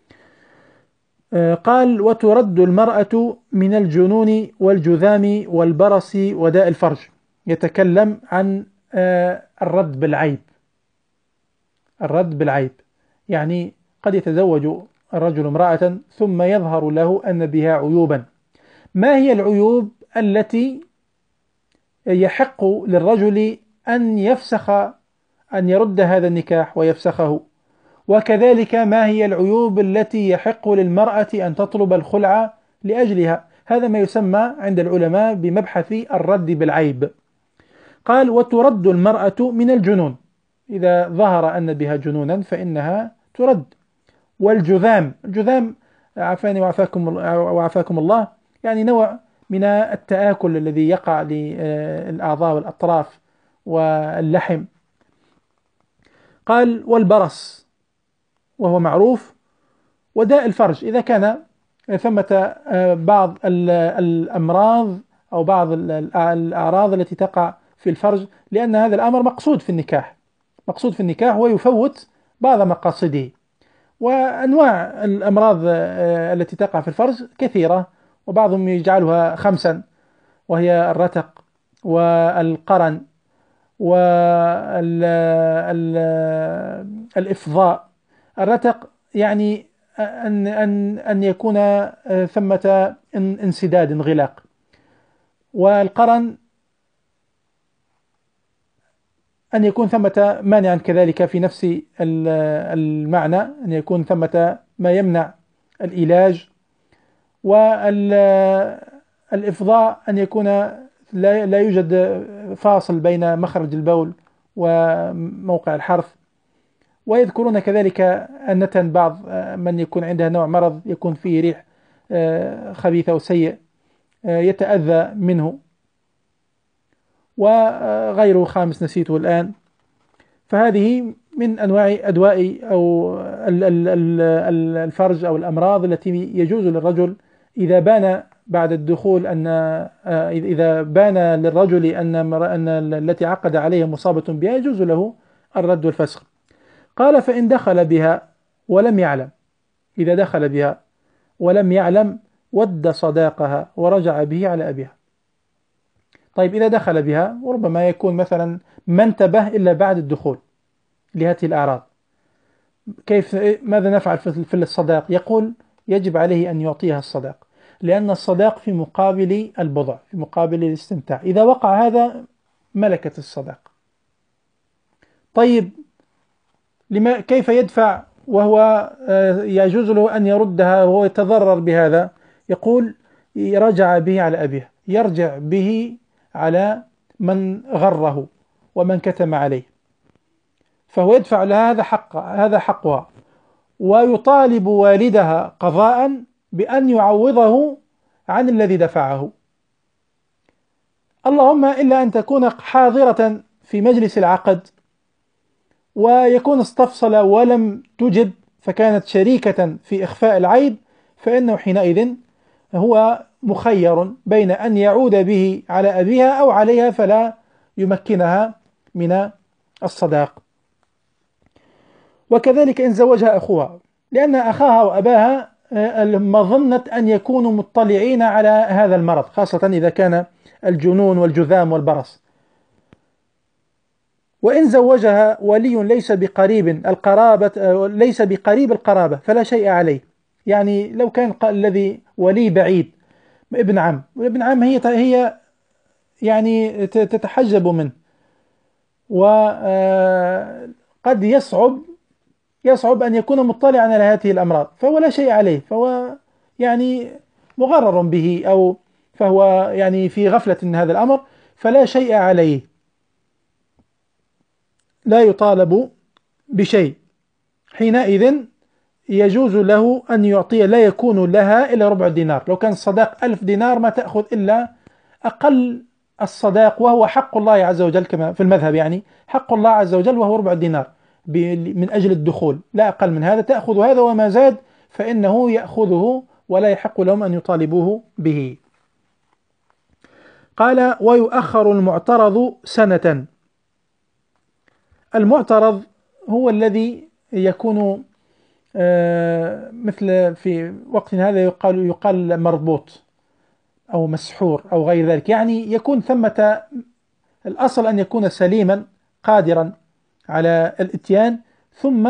قال: وترد المرأة من الجنون والجذام والبرص وداء الفرج. يتكلم عن الرد بالعيب. الرد بالعيب يعني قد يتزوج الرجل امرأة ثم يظهر له أن بها عيوبا. ما هي العيوب التي يحق للرجل أن يفسخ أن يرد هذا النكاح ويفسخه؟ وكذلك ما هي العيوب التي يحق للمرأة أن تطلب الخلع لأجلها؟ هذا ما يسمى عند العلماء بمبحث الرد بالعيب. قال: وترد المرأة من الجنون، إذا ظهر أن بها جنونا فإنها ترد. والجذام، الجذام عافاني وعافاكم وعافاكم الله، يعني نوع من التآكل الذي يقع للأعضاء والأطراف واللحم. قال: والبرص وهو معروف. وداء الفرج، إذا كان ثمة بعض الأمراض أو بعض الأعراض التي تقع في الفرج، لأن هذا الأمر مقصود في النكاح مقصود في النكاح ويفوت بعض مقاصده. وأنواع الأمراض التي تقع في الفرج كثيرة، وبعضهم يجعلها خمسا، وهي الرتق والقرن والإفضاء. الرتق يعني أن أن أن يكون ثمة انسداد انغلاق، والقرن أن يكون ثمة مانعا كذلك في نفس المعنى، أن يكون ثمة ما يمنع العلاج. والإفضاء أن يكون لا لا يوجد فاصل بين مخرج البول وموقع الحرث. ويذكرون كذلك أن بعض من يكون عنده نوع مرض يكون فيه ريح خبيث أو سيء يتأذى منه، وغيره خامس نسيته الآن. فهذه من أنواع أدواء أو الفرج أو الأمراض التي يجوز للرجل إذا بان بعد الدخول أن إذا بان للرجل أن أن التي عقد عليه مصابة بها يجوز له الرد والفسخ. قال: فإن دخل بها ولم يعلم، إذا دخل بها ولم يعلم ود صداقها ورجع به على أبيها. طيب، إذا دخل بها وربما يكون مثلا ما انتبه إلا بعد الدخول لهذه الأعراض، كيف ماذا نفعل في الصداق؟ يقول: يجب عليه أن يعطيها الصداق، لأن الصداق في مقابل البضع، في مقابل الاستمتاع. إذا وقع هذا ملكت الصداق. طيب، لما كيف يدفع وهو يجوز له أن يردها وهو يتضرر بهذا؟ يقول: رجع به على أبيه، يرجع به على من غره ومن كتم عليه، فهو يدفع لها هذا حق هذا حقها، ويطالب والدها قضاء بأن يعوضه عن الذي دفعه. اللهم إلا أن تكون حاضرة في مجلس العقد ويكون استفصل ولم تجب فكانت شريكة في إخفاء العيب، فإنه حينئذ هو مخير بين أن يعود به على أبيها أو عليها فلا يمكنها من الصداق. وكذلك إن زوجها أخوها، لأن أخاها وأباها مظنة أن يكونوا مطلعين على هذا المرض، خاصة إذا كان الجنون والجذام والبرص. وإن زوجها ولي ليس بقريب القرابة ليس بقريب القرابة فلا شيء عليه. يعني لو كان الذي ولي بعيد، ابن عم، وابن عم هي هي يعني تتحجب منه، وقد يصعب يصعب أن يكون مطلعا على هذه الأمراض، فهو لا شيء عليه، فهو يعني مغرر به، أو فهو يعني في غفلة من هذا الأمر، فلا شيء عليه، لا يطالب بشيء. حينئذ يجوز له أن يعطي، لا يكون لها إلا ربع دينار. لو كان الصداق ألف دينار ما تأخذ إلا أقل الصداق، وهو حق الله عز وجل كما في المذهب، يعني حق الله عز وجل وهو ربع دينار من أجل الدخول، لا أقل من هذا. تأخذ هذا وما زاد فإنه يأخذه ولا يحق لهم أن يطالبوه به. قال: ويؤخر المعترض سنة. المعترض هو الذي يكون مثل في وقت هذا يقال يقال مربوط أو مسحور أو غير ذلك، يعني يكون ثمة الأصل أن يكون سليما قادرا على الإتيان، ثم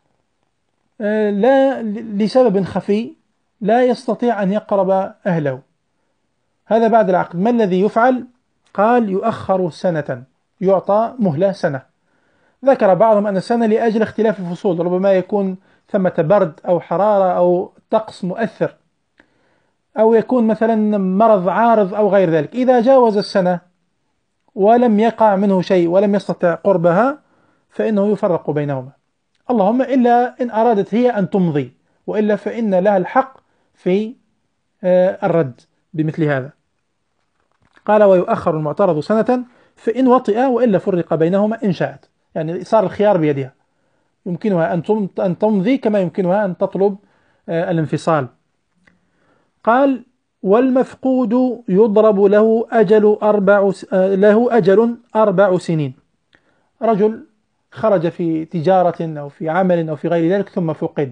لا لسبب خفي لا يستطيع أن يقرب أهله. هذا بعد العقد. ما الذي يفعل؟ قال: يؤخر سنة، يعطى مهلة سنة. ذكر بعضهم أن السنة لأجل اختلاف الفصول، ربما يكون ثمة برد أو حرارة أو طقس مؤثر، أو يكون مثلا مرض عارض أو غير ذلك. إذا جاوز السنة ولم يقع منه شيء ولم يستطع قربها فإنه يفرق بينهما، اللهم إلا إن أرادت هي أن تمضي، وإلا فإن لها الحق في الرد بمثل هذا. قال: ويؤخر المعترض سنة فإن وطئ وإلا فرق بينهما إن شاءت، يعني صار الخيار بيدها، يمكنها أن تمضي كما يمكنها أن تطلب الانفصال. قال: والمفقود يضرب له أجل أربع له أجل أربع سنين. رجل خرج في تجارة أو في عمل أو في غير ذلك ثم فقد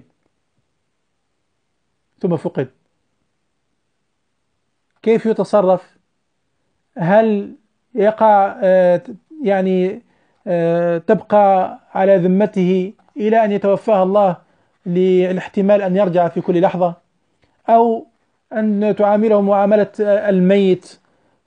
ثم فقد كيف يتصرف؟ هل يقع يعني تبقى على ذمته إلى أن يتوفاها الله للاحتمال أن يرجع في كل لحظة، أو أن تعامله معاملة الميت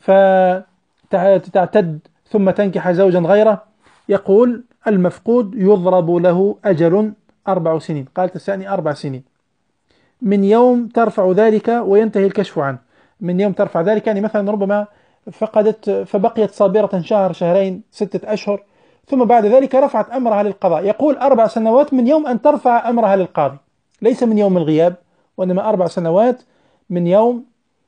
فتعتد ثم تنكح زوجا غيره؟ يقول: المفقود يضرب له أجل أربع سنين. قالت الثاني أربع سنين من يوم ترفع ذلك وينتهي الكشف عنه. من يوم ترفع ذلك يعني مثلا ربما فقدت فبقيت صابرة شهر شهرين ستة أشهر، ثم بعد ذلك رفعت أمرها للقضاء. يقول أربع سنوات من يوم أن ترفع أمرها للقاضي، ليس من يوم الغياب، وإنما أربع سنوات من يوم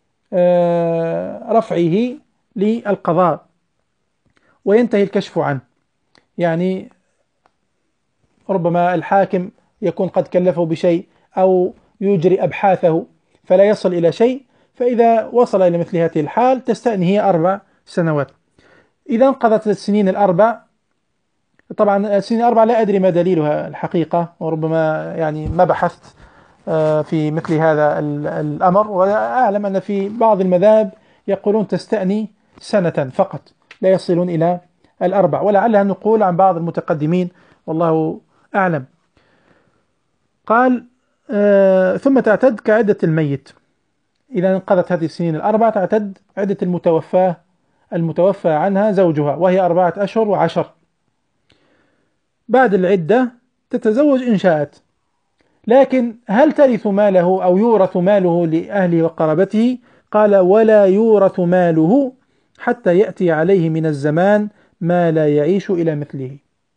رفعه للقضاء وينتهي الكشف عنه. يعني ربما الحاكم يكون قد كلفه بشيء أو يجري أبحاثه فلا يصل إلى شيء، فإذا وصل إلى مثل هذه الحال تستأني هي أربع سنوات. إذا انقضت السنين الأربع، طبعا السنين الأربع لا أدري ما دليلها الحقيقة، وربما يعني ما بحثت في مثل هذا الأمر، وأعلم أن في بعض المذاهب يقولون تستأني سنة فقط، لا يصلون إلى الأربع، ولعلها نقول عن بعض المتقدمين والله أعلم. قال آه ثم تعتد كعدة الميت، إذا انقضت هذه السنين الأربع تعتد عدة المتوفى المتوفى عنها زوجها، وهي أربعة أشهر وعشر. بعد العدة تتزوج إن شاءت، لكن هل ترث ماله أو يورث ماله لأهله وقرابته؟ قال ولا يورث ماله حتى يأتي عليه من الزمان ما لا يعيش إلى مثله.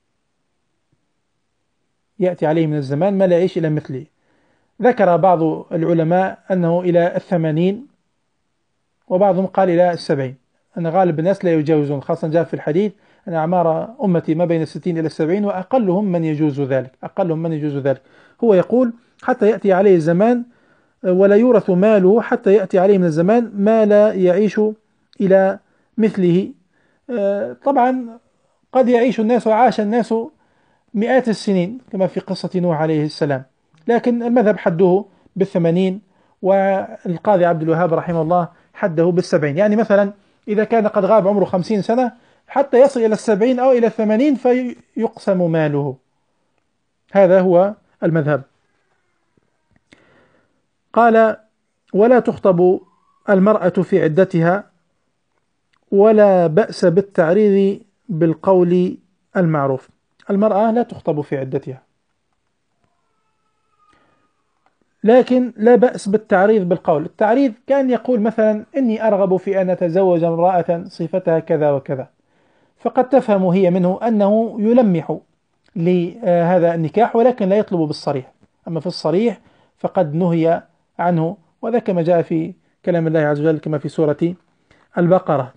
يأتي عليه من الزمان ما لا يعيش إلى مثله. ذكر بعض العلماء أنه إلى الثمانين، وبعضهم قال إلى السبعين، أن غالب الناس لا يجاوزون، خاصة جاء في الحديث أن أعمار أمتي ما بين الستين إلى السبعين، وأقلهم من يجوز ذلك أقلهم من يجوز ذلك هو يقول حتى يأتي عليه الزمان ولا يورث ماله حتى يأتي عليه من الزمان ما لا يعيش إلى مثله. طبعا قد يعيش الناس وعاش الناس مئات السنين كما في قصة نوح عليه السلام، لكن المذهب حده بالثمانين، والقاضي عبد الوهاب رحمه الله حده بالسبعين. يعني مثلا إذا كان قد غاب عمره خمسين سنة حتى يصل إلى السبعين أو إلى الثمانين فيقسم ماله. هذا هو المذهب. قال ولا تخطب المرأة في عدتها ولا بأس بالتعريض بالقول المعروف. المرأة لا تخطب في عدتها، لكن لا بأس بالتعريض بالقول. التعريض كان يقول مثلا إني أرغب في أن أتزوج امرأة صفتها كذا وكذا، فقد تفهم هي منه أنه يلمح لهذا النكاح ولكن لا يطلب بالصريح، أما في الصريح فقد نهي عنه، وذا كما جاء في كلام الله عز وجل كما في سورة البقرة.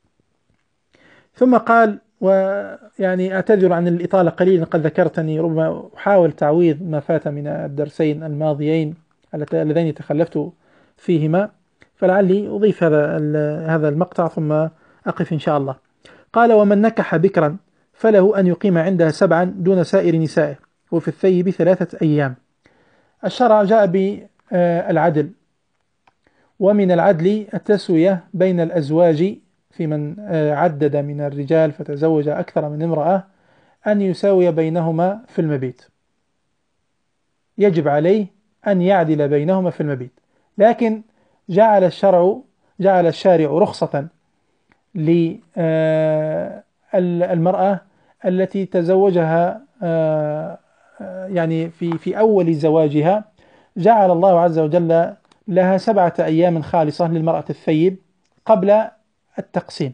ثم قال، ويعني أعتذر عن الإطالة قليلا قد ذكرتني، ربما أحاول تعويض ما فات من الدرسين الماضيين اللذين تخلفت فيهما، فلعلي أضيف هذا هذا المقطع ثم أقف إن شاء الله. قال ومن نكح بكرا فله أن يقيم عندها سبعا دون سائر نسائه، وفي الثيب ثلاثة أيام. الشرع جاء بالعدل، ومن العدل التسوية بين الأزواج في من عدد من الرجال فتزوج أكثر من امرأة، أن يساوي بينهما في المبيت، يجب عليه أن يعدل بينهما في المبيت. لكن جعل الشرع جعل الشارع رخصة للمرأة التي تزوجها يعني في في أول زواجها، جعل الله عز وجل لها سبعة أيام خالصة للمرأة الثيب قبل التقسيم.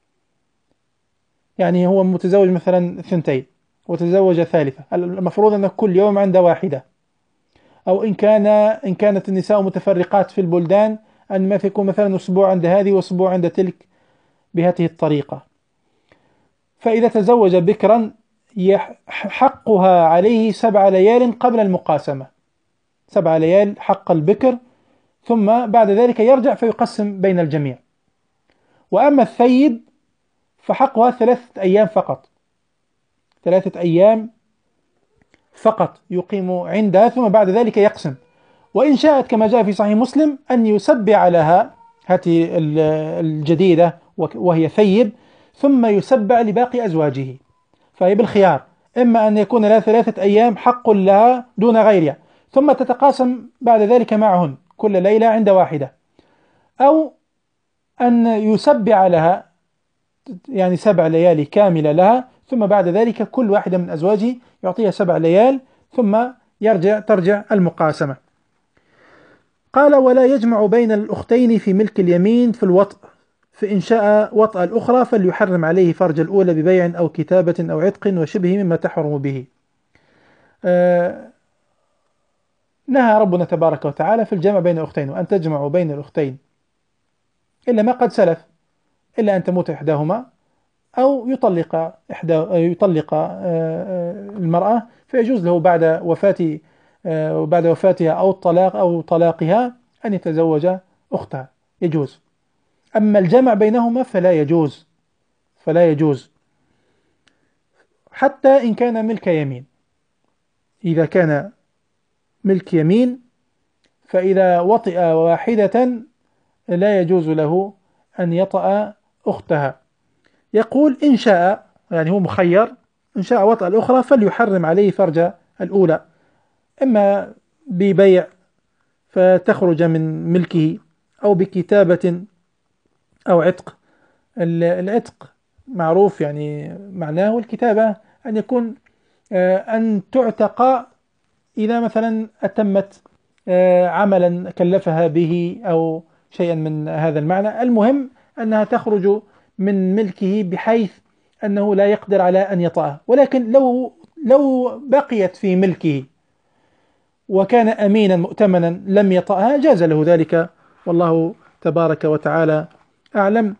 يعني هو متزوج مثلا ثنتين وتزوج ثالثة، المفروض أن كل يوم عنده واحدة، أو إن كان إن كانت النساء متفرقات في البلدان أن ما يكون مثلا أسبوع عند هذه وأسبوع عند تلك بهذه الطريقة. فإذا تزوج بكرا حقها عليه سبع ليال قبل المقاسمة، سبع ليال حق البكر، ثم بعد ذلك يرجع فيقسم بين الجميع. وأما الثيب فحقها ثلاثة أيام فقط، ثلاثة أيام فقط يقيم عندها ثم بعد ذلك يقسم. وإن شاءت كما جاء في صحيح مسلم أن يسبع لها هذه الجديدة وهي ثيب ثم يسبع لباقي أزواجه، فهي بالخيار، إما أن يكون لها ثلاثة أيام حق لها دون غيرها ثم تتقاسم بعد ذلك معهن كل ليلة عند واحدة، أو أن يسبع لها يعني سبع ليالي كاملة لها ثم بعد ذلك كل واحدة من أزواجه يعطيها سبع ليال ثم يرجع ترجع المقاسمة. قال ولا يجمع بين الأختين في ملك اليمين في الوطء فإن شاء وطأ الأخرى فليحرم عليه فرج الأولى ببيع أو كتابة أو عتق وشبه مما تحرم به. آه نهى ربنا تبارك وتعالى في الجمع بين الأختين، وأن تجمعوا بين الأختين إلا ما قد سلف، إلا أن تموت إحداهما أو يطلق إحدى يطلق المرأة، فيجوز له بعد وفاة بعد وفاتها أو الطلاق أو طلاقها أن يتزوج أختها، يجوز. أما الجمع بينهما فلا يجوز، فلا يجوز حتى إن كان ملك يمين. إذا كان ملك يمين فإذا وطئ واحدة لا يجوز له أن يطأ أختها. يقول إن شاء، يعني هو مخير، إن شاء وطأ الأخرى فليحرم عليه فرج الأولى، إما ببيع فتخرج من ملكه أو بكتابة أو عتق. العتق معروف يعني معناه، والكتابة أن يكون أن تعتق إذا مثلا أتمت عملا كلفها به أو شيئا من هذا المعنى. المهم أنها تخرج من ملكه بحيث أنه لا يقدر على أن يطأها، ولكن لو لو بقيت في ملكه وكان أمينا مؤتمنا لم يطأها جاز له ذلك، والله تبارك وتعالى أعلم.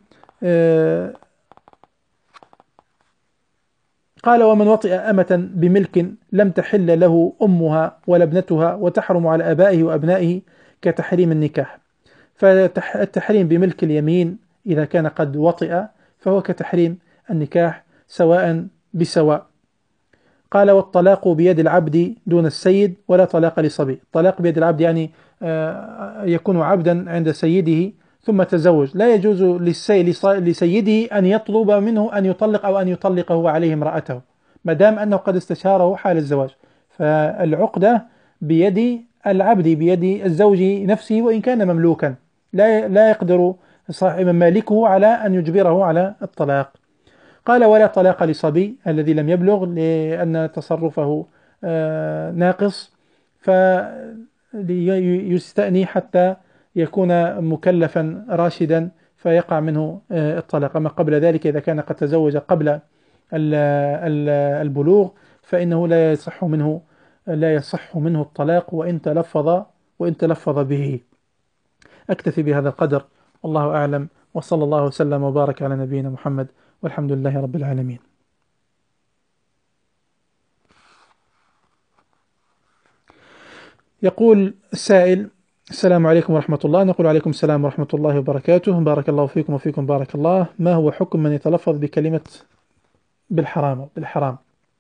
قال ومن وطئ أمة بملك لم تحل له أمها ولا ابنتها وتحرم على آبائه وأبنائه كتحريم النكاح. فالتحريم بملك اليمين إذا كان قد وطئ فهو كتحريم النكاح سواء بسواء. قال والطلاق بيد العبد دون السيد ولا طلاق لصبي. الطلاق بيد العبد يعني يكون عبدا عند سيده ثم تزوج، لا يجوز لسيده أن يطلب منه أن يطلق أو أن يطلقه عليه امرأته ما دام أنه قد استشاره حال الزواج. فالعقدة بيد العبد، بيد الزوج نفسه وإن كان مملوكا، لا لا يقدر صاحب مالكه على أن يجبره على الطلاق. قال ولا طلاق لصبي الذي لم يبلغ لأن تصرفه ناقص، فيستأني حتى يكون مكلفا راشدا فيقع منه الطلاق. أما قبل ذلك إذا كان قد تزوج قبل البلوغ فإنه لا يصح منه لا يصح منه الطلاق وإن تلفظ وإن تلفظ به. أكتفي بهذا القدر، والله أعلم، وصلى الله وسلم وبارك على نبينا محمد، والحمد لله رب العالمين. يقول السائل السلام عليكم ورحمة الله. نقول عليكم السلام ورحمة الله وبركاته. بارك الله فيكم وفيكم بارك الله. ما هو حكم من يتلفظ بكلمة بالحرام بالحرام؟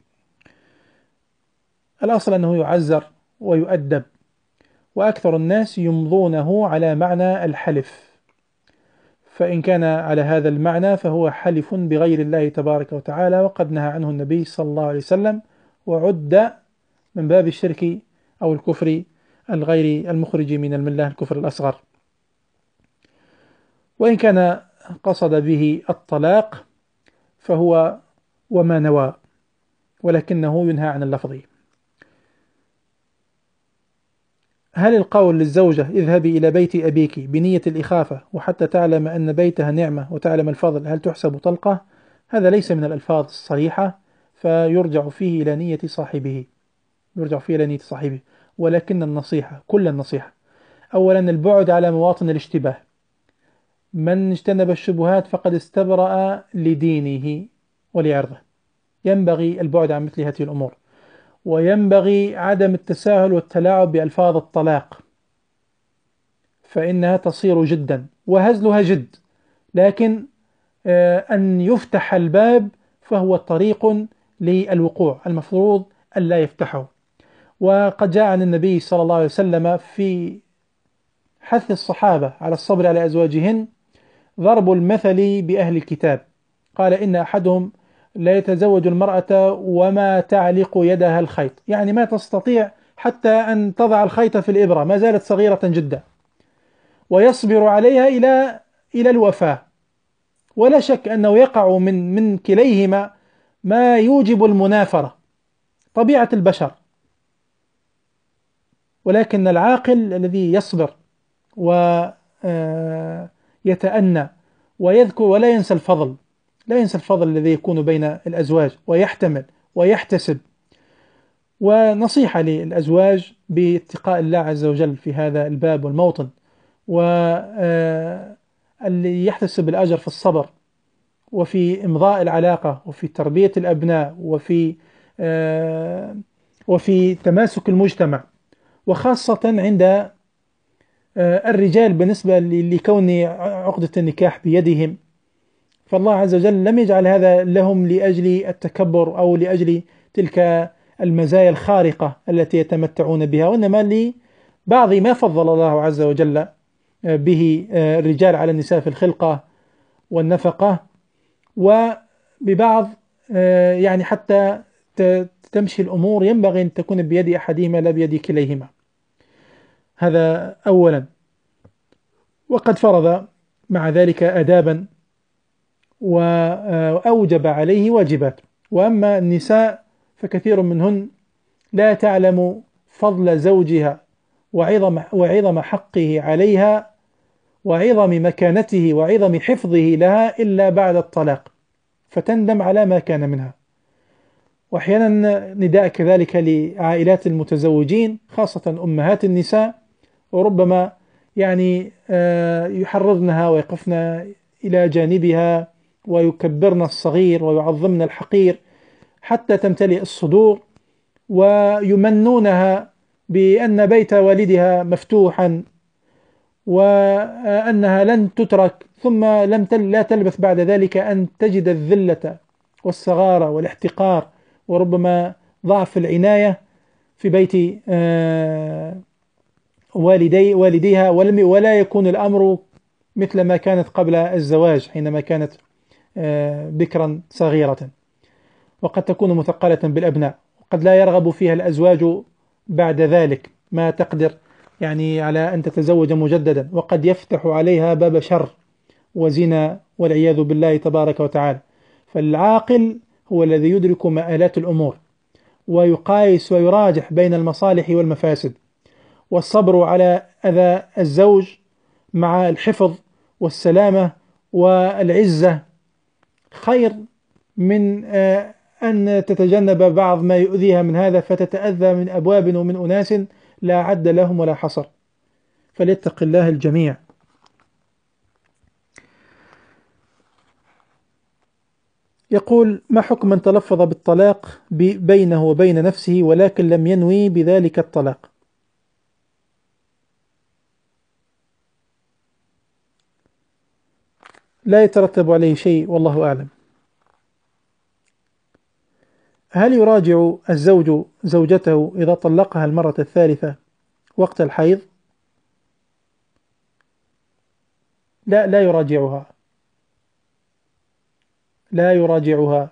الأصل أنه يعزر ويؤدب، وأكثر الناس يمضونه على معنى الحلف، فإن كان على هذا المعنى فهو حلف بغير الله تبارك وتعالى، وقد نهى عنه النبي صلى الله عليه وسلم، وعد من باب الشرك أو الكفر الغير المخرج من الملة، الكفر الأصغر. وإن كان قصد به الطلاق فهو وما نوى، ولكنه ينهى عن اللفظ. هل القول للزوجة اذهبي إلى بيت أبيك بنية الإخافة وحتى تعلم أن بيتها نعمة وتعلم الفضل هل تحسب طلقة؟ هذا ليس من الألفاظ الصريحة، فيرجع فيه إلى نية صاحبه يرجع فيه إلى نية صاحبه ولكن النصيحة، كل النصيحة، أولا البعد على مواطن الاشتباه. من اجتنب الشبهات فقد استبرأ لدينه ولعرضه. ينبغي البعد عن مثل هذه الأمور، وينبغي عدم التساهل والتلاعب بألفاظ الطلاق، فإنها تصير جدا وهزلها جد، لكن أن يفتح الباب فهو طريق للوقوع، المفروض أن لا يفتحه. وقد جاء عن النبي صلى الله عليه وسلم في حث الصحابة على الصبر على أزواجهن ضرب المثل بأهل الكتاب، قال إن أحدهم لا يتزوج المرأة وما تعلق يدها الخيط، يعني ما تستطيع حتى أن تضع الخيط في الإبرة، ما زالت صغيرة جدا، ويصبر عليها إلى إلى الوفاة. ولا شك أنه يقع من من كليهما ما يوجب المنافرة، طبيعة البشر، ولكن العاقل الذي يصبر ويتأنى ويذكر ولا ينسى الفضل، لا ينسى الفضل الذي يكون بين الأزواج، ويحتمل ويحتسب. ونصيحة للأزواج باتقاء الله عز وجل في هذا الباب والموطن، واللي يحتسب الأجر في الصبر وفي إمضاء العلاقة وفي تربية الأبناء وفي آه، وفي تماسك المجتمع، وخاصة عند آه، الرجال بالنسبة لكون عقدة النكاح بيدهم. فالله عز وجل لم يجعل هذا لهم لأجل التكبر أو لأجل تلك المزايا الخارقة التي يتمتعون بها، وإنما لبعض ما فضل الله عز وجل به الرجال على النساء في الخلقة والنفقة، وببعض يعني حتى تمشي الأمور ينبغي أن تكون بيد أحدهما لا بيد كليهما. هذا أولا. وقد فرض مع ذلك آدابا وأوجب عليه واجبات. وأما النساء فكثير منهن لا تعلم فضل زوجها وعظم, وعظم حقه عليها وعظم مكانته وعظم حفظه لها إلا بعد الطلاق، فتندم على ما كان منها. وأحيانا نداء كذلك لعائلات المتزوجين خاصة أمهات النساء، وربما يعني يحرضنها ويقفن إلى جانبها ويكبرن الصغير ويعظمن الحقير حتى تمتلئ الصدور، ويمنونها بأن بيت والدها مفتوحا وأنها لن تترك، ثم لم تل لا تلبث بعد ذلك أن تجد الذلة والصغار والاحتقار وربما ضعف العناية في بيت والدي والديها، ولم ولا يكون الأمر مثل ما كانت قبل الزواج حينما كانت بكرا صغيرة. وقد تكون مثقلة بالأبناء، وقد لا يرغب فيها الأزواج بعد ذلك ما تقدر يعني على أن تتزوج مجددا، وقد يفتح عليها باب شر وزنا والعياذ بالله تبارك وتعالى. فالعاقل هو الذي يدرك مآلات الأمور ويقايس ويراجح بين المصالح والمفاسد، والصبر على أذى الزوج مع الحفظ والسلامة والعزة خير من أن تتجنب بعض ما يؤذيها من هذا فتتأذى من أبواب ومن أناس لا عد لهم ولا حصر. فليتق الله الجميع. يقول: ما حكم من تلفظ بالطلاق بينه وبين نفسه ولكن لم ينوي بذلك الطلاق؟ لا يترتب عليه شيء والله أعلم. هل يراجع الزوج زوجته إذا طلقها المرة الثالثة وقت الحيض؟ لا لا يراجعها، لا يراجعها.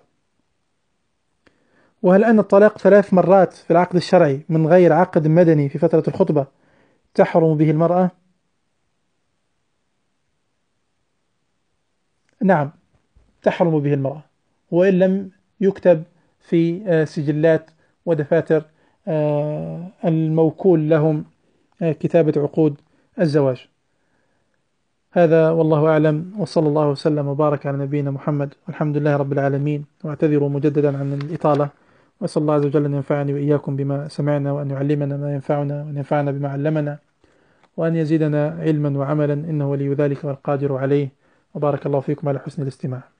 وهل أن الطلاق ثلاث مرات في العقد الشرعي من غير عقد مدني في فترة الخطبة تحرم به المرأة؟ نعم، تحرم به المرأة، وإن لم يكتب في سجلات ودفاتر الموكول لهم كتابة عقود الزواج. هذا والله أعلم، وصلى الله وسلم وبارك على نبينا محمد، والحمد لله رب العالمين. واعتذر مجددا عن الإطالة، وأسأل الله عز وجل أن ينفعني وإياكم بما سمعنا، وأن يعلمنا ما ينفعنا، وأن ينفعنا بما علمنا، وأن يزيدنا علما وعملا، إنه ولي ذلك والقادر عليه. وبارك الله فيكم على حسن الاستماع.